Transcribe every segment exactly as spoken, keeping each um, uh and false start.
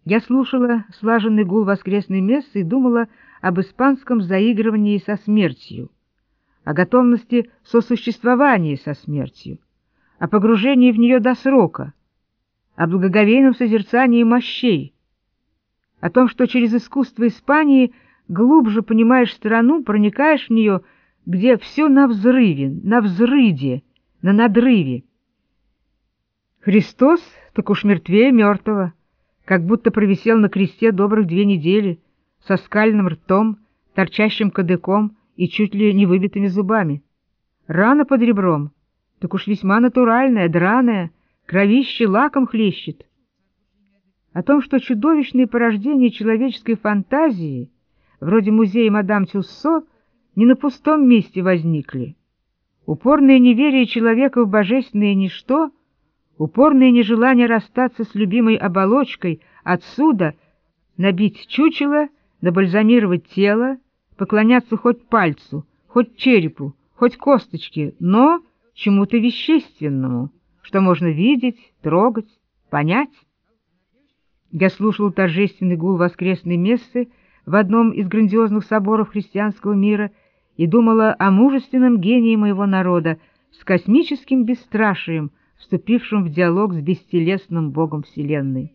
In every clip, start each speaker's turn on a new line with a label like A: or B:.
A: Я слушала слаженный гул воскресной мессы и думала об испанском заигрывании со смертью, о готовности сосуществования со смертью, о погружении в нее до срока, о благоговейном созерцании мощей, о том, что через искусство Испании глубже понимаешь страну, проникаешь в нее, где все на взрыве, на взрыде, на надрыве. Христос так уж мертвее мертвого, как будто провисел на кресте добрых две недели, со скальным ртом, торчащим кадыком и чуть ли не выбитыми зубами. Рана под ребром, так уж весьма натуральная, драная, кровище лаком хлещет. О том, что чудовищные порождения человеческой фантазии, вроде музея мадам Тюссо, не на пустом месте возникли. Упорное неверие человека в божественное ничто, упорное нежелание расстаться с любимой оболочкой, отсюда набить чучело, набальзамировать тело, поклоняться хоть пальцу, хоть черепу, хоть косточке, но чему-то вещественному, что можно видеть, трогать, понять. Я слушал торжественный гул воскресной мессы в одном из грандиозных соборов христианского мира и думала о мужественном гении моего народа с космическим бесстрашием, вступившим в диалог с бестелесным Богом Вселенной.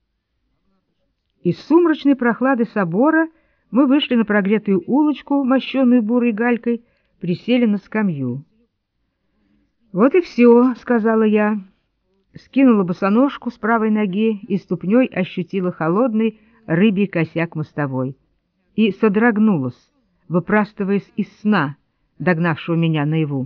A: Из сумрачной прохлады собора мы вышли на прогретую улочку, мощенную бурой галькой, присели на скамью. «Вот и все», — сказала я, скинула босоножку с правой ноги и ступней ощутила холодный рыбий косяк мостовой и содрогнулась, выпрастываясь из сна, догнавшего меня наяву.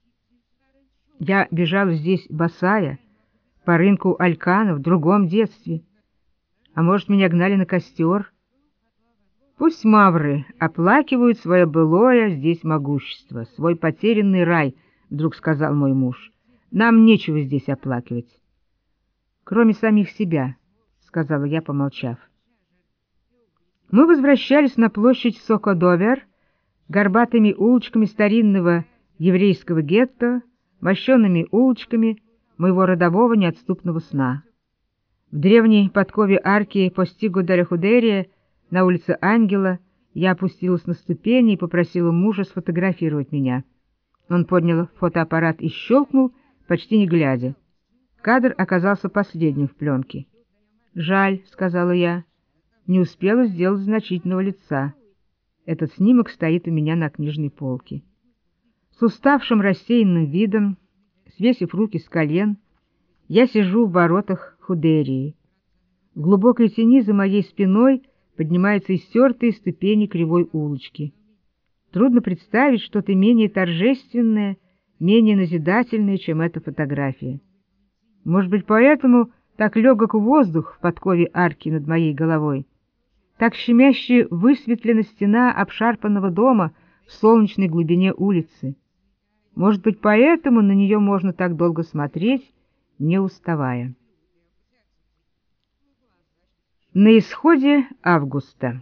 A: Я бежала здесь босая, по рынку Алькана в другом детстве. А может, меня гнали на костер? Пусть мавры оплакивают свое былое здесь могущество, свой потерянный рай, — вдруг сказал мой муж. Нам нечего здесь оплакивать. Кроме самих себя, — сказала я, помолчав. Мы возвращались на площадь Сокодовер, горбатыми улочками старинного еврейского гетто, мощенными улочками моего родового неотступного сна. В древней подкове арки Постиго дель Худерия на улице Ангела я опустилась на ступени и попросила мужа сфотографировать меня. Он поднял фотоаппарат и щелкнул, почти не глядя. Кадр оказался последним в пленке. «Жаль», — сказала я, — «не успела сделать значительного лица. Этот снимок стоит у меня на книжной полке». С уставшим рассеянным видом, свесив руки с колен, я сижу в воротах Худерии. В глубокой тени за моей спиной поднимаются истертые ступени кривой улочки. Трудно представить что-то менее торжественное, менее назидательное, чем эта фотография. Может быть, поэтому так легок воздух в подкове арки над моей головой, так щемяще высветлена стена обшарпанного дома в солнечной глубине улицы. Может быть, поэтому на нее можно так долго смотреть, не уставая. На исходе августа.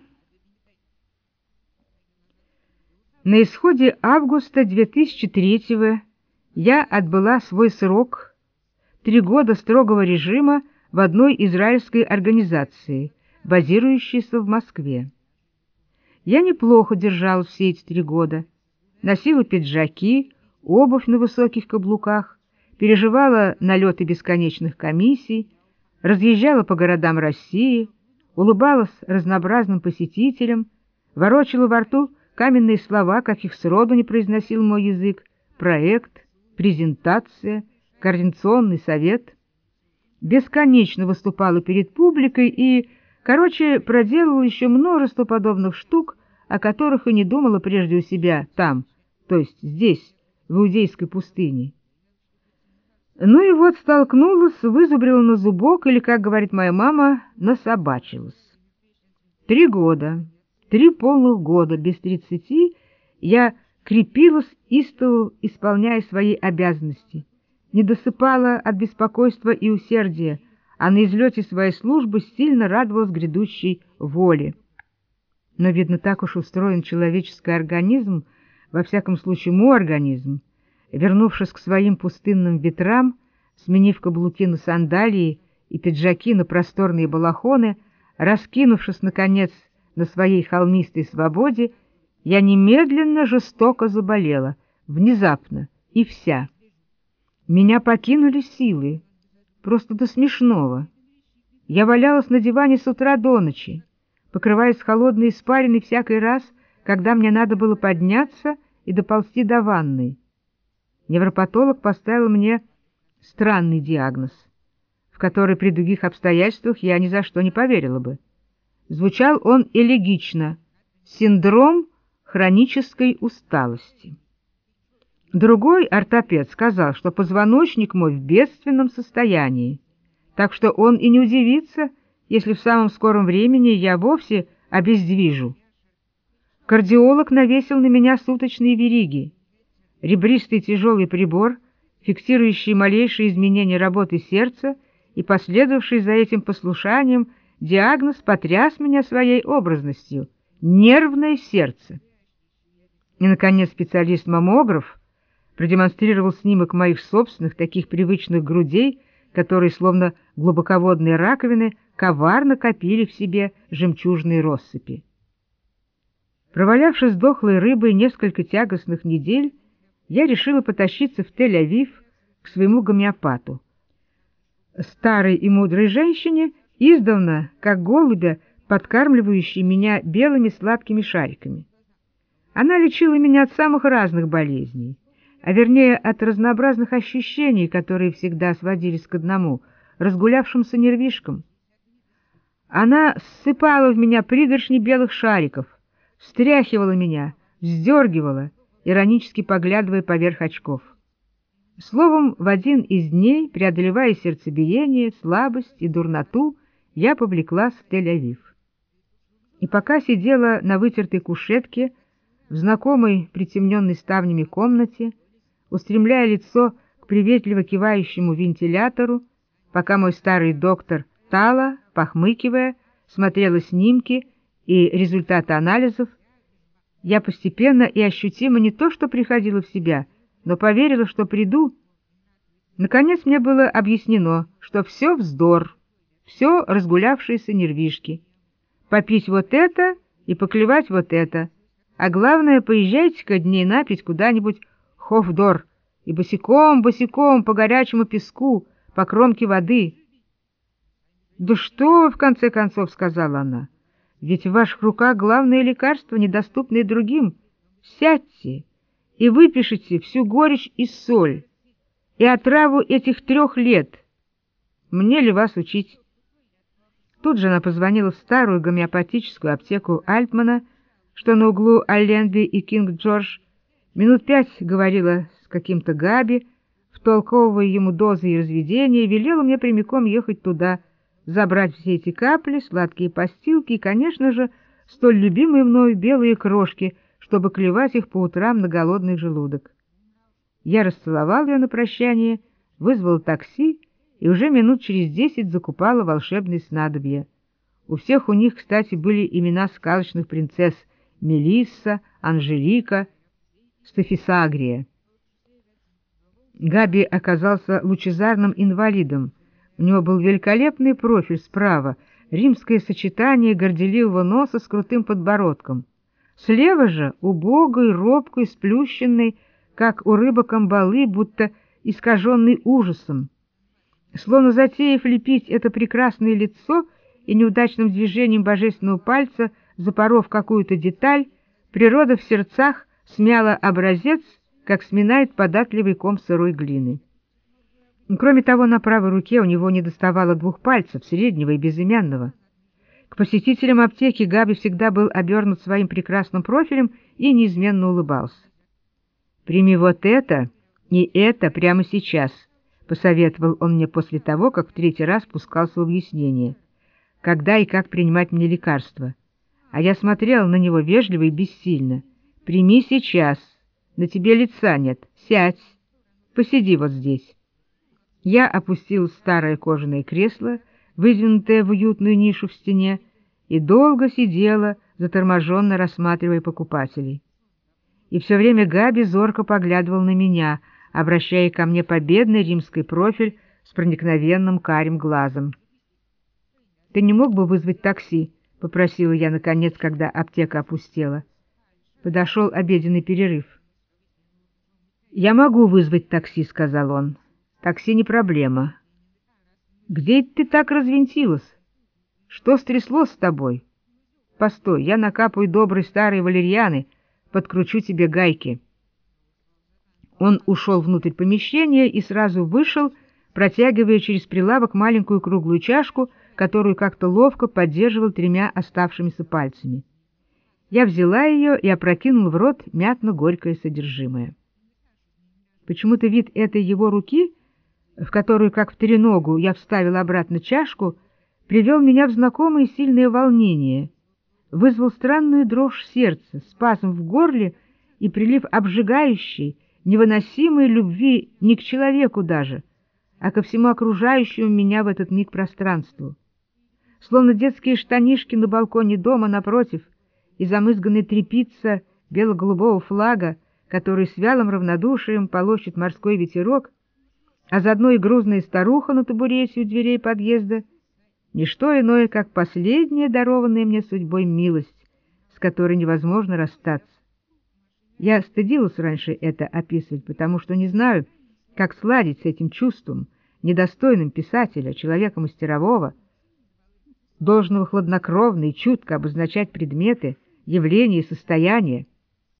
A: На исходе августа две тысячи третьего я отбыла свой срок, три года строгого режима в одной израильской организации, базирующейся в Москве. Я неплохо держалась все эти три года, носила пиджаки, обувь на высоких каблуках, переживала налеты бесконечных комиссий, разъезжала по городам России, улыбалась разнообразным посетителям, ворочала во рту каменные слова, каких сроду не произносил мой язык: проект, презентация, координационный совет. Бесконечно выступала перед публикой и, короче, проделала еще множество подобных штук, о которых и не думала прежде у себя там, то есть здесь, в Иудейской пустыне. Ну и вот столкнулась, вызубрила на зубок, или, как говорит моя мама, насобачилась. Три года, три полных года, без тридцати, я крепилась, истово исполняя свои обязанности, не досыпала от беспокойства и усердия, а на излете своей службы сильно радовалась грядущей воле. Но, видно, так уж устроен человеческий организм, во всяком случае мой организм, вернувшись к своим пустынным ветрам, сменив каблуки на сандалии и пиджаки на просторные балахоны, Раскинувшись, наконец, на своей холмистой свободе, я немедленно жестоко заболела, внезапно, и вся. Меня покинули силы, просто до смешного. Я валялась на диване с утра до ночи, покрываясь холодной испариной всякий раз, когда мне надо было подняться и доползти до ванной. Невропатолог поставил мне странный диагноз, в который при других обстоятельствах я ни за что не поверила бы. Звучал он элегично — синдром хронической усталости. Другой ортопед сказал, что позвоночник мой в бедственном состоянии, так что он и не удивится, если в самом скором времени я вовсе обездвижу. Кардиолог навесил на меня суточные вериги. Ребристый тяжелый прибор, фиксирующий малейшие изменения работы сердца и последовавший за этим послушанием, диагноз потряс меня своей образностью — нервное сердце. И, наконец, специалист-маммограф продемонстрировал снимок моих собственных, таких привычных грудей, которые, словно глубоководные раковины, коварно копили в себе жемчужные россыпи. Провалявшись дохлой рыбой несколько тягостных недель, я решила потащиться в Тель-Авив к своему гомеопату, старой и мудрой женщине, издавна, как голубя, подкармливающей меня белыми сладкими шариками. Она лечила меня от самых разных болезней, а вернее от разнообразных ощущений, которые всегда сводились к одному — разгулявшимся нервишкам. Она ссыпала в меня пригоршни белых шариков, встряхивала меня, вздергивала, иронически поглядывая поверх очков. Словом, в один из дней, преодолевая сердцебиение, слабость и дурноту, я повлеклась в Тель-Авив. И пока сидела на вытертой кушетке в знакомой притемненной ставнями комнате, устремляя лицо к приветливо кивающему вентилятору, пока мой старый доктор Тала, похмыкивая, смотрела снимки и результаты анализов, я постепенно и ощутимо не то что приходила в себя, но поверила, что приду. Наконец мне было объяснено, что все вздор, все разгулявшиеся нервишки. Попить вот это и поклевать вот это, а главное, поезжайте-ка дней на пять куда-нибудь Хофдор и босиком-босиком по горячему песку, по кромке воды. «Да что, — в конце концов сказала она, — ведь в ваших руках главное лекарство, недоступное другим. Сядьте и выпишите всю горечь и соль, и отраву этих трех лет. Мне ли вас учить?» Тут же она позвонила в старую гомеопатическую аптеку Альтмана, что на углу Алленби и Кинг-Джордж, минут пять говорила с каким-то Габи, втолковывая ему дозы и разведения, и велела мне прямиком ехать туда, забрать все эти капли, сладкие постилки и, конечно же, столь любимые мною белые крошки, чтобы клевать их по утрам на голодный желудок. Я расцеловал ее на прощание, вызвал такси и уже минут через десять закупала волшебные снадобья. У всех у них, кстати, были имена сказочных принцесс — Мелисса, Анжелика, Стафисагрия. Габи оказался лучезарным инвалидом. У него был великолепный профиль справа, римское сочетание горделивого носа с крутым подбородком. Слева же убогой, робкой, сплющенной, как у рыбы-камбалы, будто искаженный ужасом. Словно затеяв лепить это прекрасное лицо и неудачным движением божественного пальца, запоров какую-то деталь, природа в сердцах смяла образец, как сминает податливый ком сырой глины. Кроме того, на правой руке у него недоставало двух пальцев, среднего и безымянного. К посетителям аптеки Габи всегда был обернут своим прекрасным профилем и неизменно улыбался. «Прими вот это и это прямо сейчас», — посоветовал он мне после того, как в третий раз пускался в объяснение, когда и как принимать мне лекарства. А я смотрел на него вежливо и бессильно. «Прими сейчас. На тебе лица нет. Сядь. Посиди вот здесь». Я опустил старое кожаное кресло, выдвинутое в уютную нишу в стене, и долго сидела, заторможенно рассматривая покупателей. И все время Габи зорко поглядывал на меня, обращая ко мне победный римский профиль с проникновенным карим глазом. «Ты не мог бы вызвать такси?» — попросила я, наконец, когда аптека опустела. Подошел обеденный перерыв. «Я могу вызвать такси», — сказал он. «Такси не проблема». «Где ты так развинтилась? Что стряслось с тобой? Постой, я накапаю доброй старой валерьяны, подкручу тебе гайки». Он ушел внутрь помещения и сразу вышел, протягивая через прилавок маленькую круглую чашку, которую как-то ловко поддерживал тремя оставшимися пальцами. Я взяла ее и опрокинула в рот мятно-горькое содержимое. Почему-то вид этой его руки, в которую, как в треногу, я вставила обратно чашку, привел меня в знакомое сильное волнение, вызвал странную дрожь сердца, спазм в горле и прилив обжигающей, невыносимой любви не к человеку даже, а ко всему окружающему меня в этот миг пространству. Словно детские штанишки на балконе дома напротив и замызганная тряпица бело-голубого флага, который с вялым равнодушием полощет морской ветерок, а заодно и грузная старуха на табурете у дверей подъезда — ничто иное, как последняя дарованная мне судьбой милость, с которой невозможно расстаться. Я стыдилась раньше это описывать, потому что не знаю, как сладить с этим чувством, недостойным писателя, человека мастерового, должного хладнокровно и чутко обозначать предметы, явления и состояния.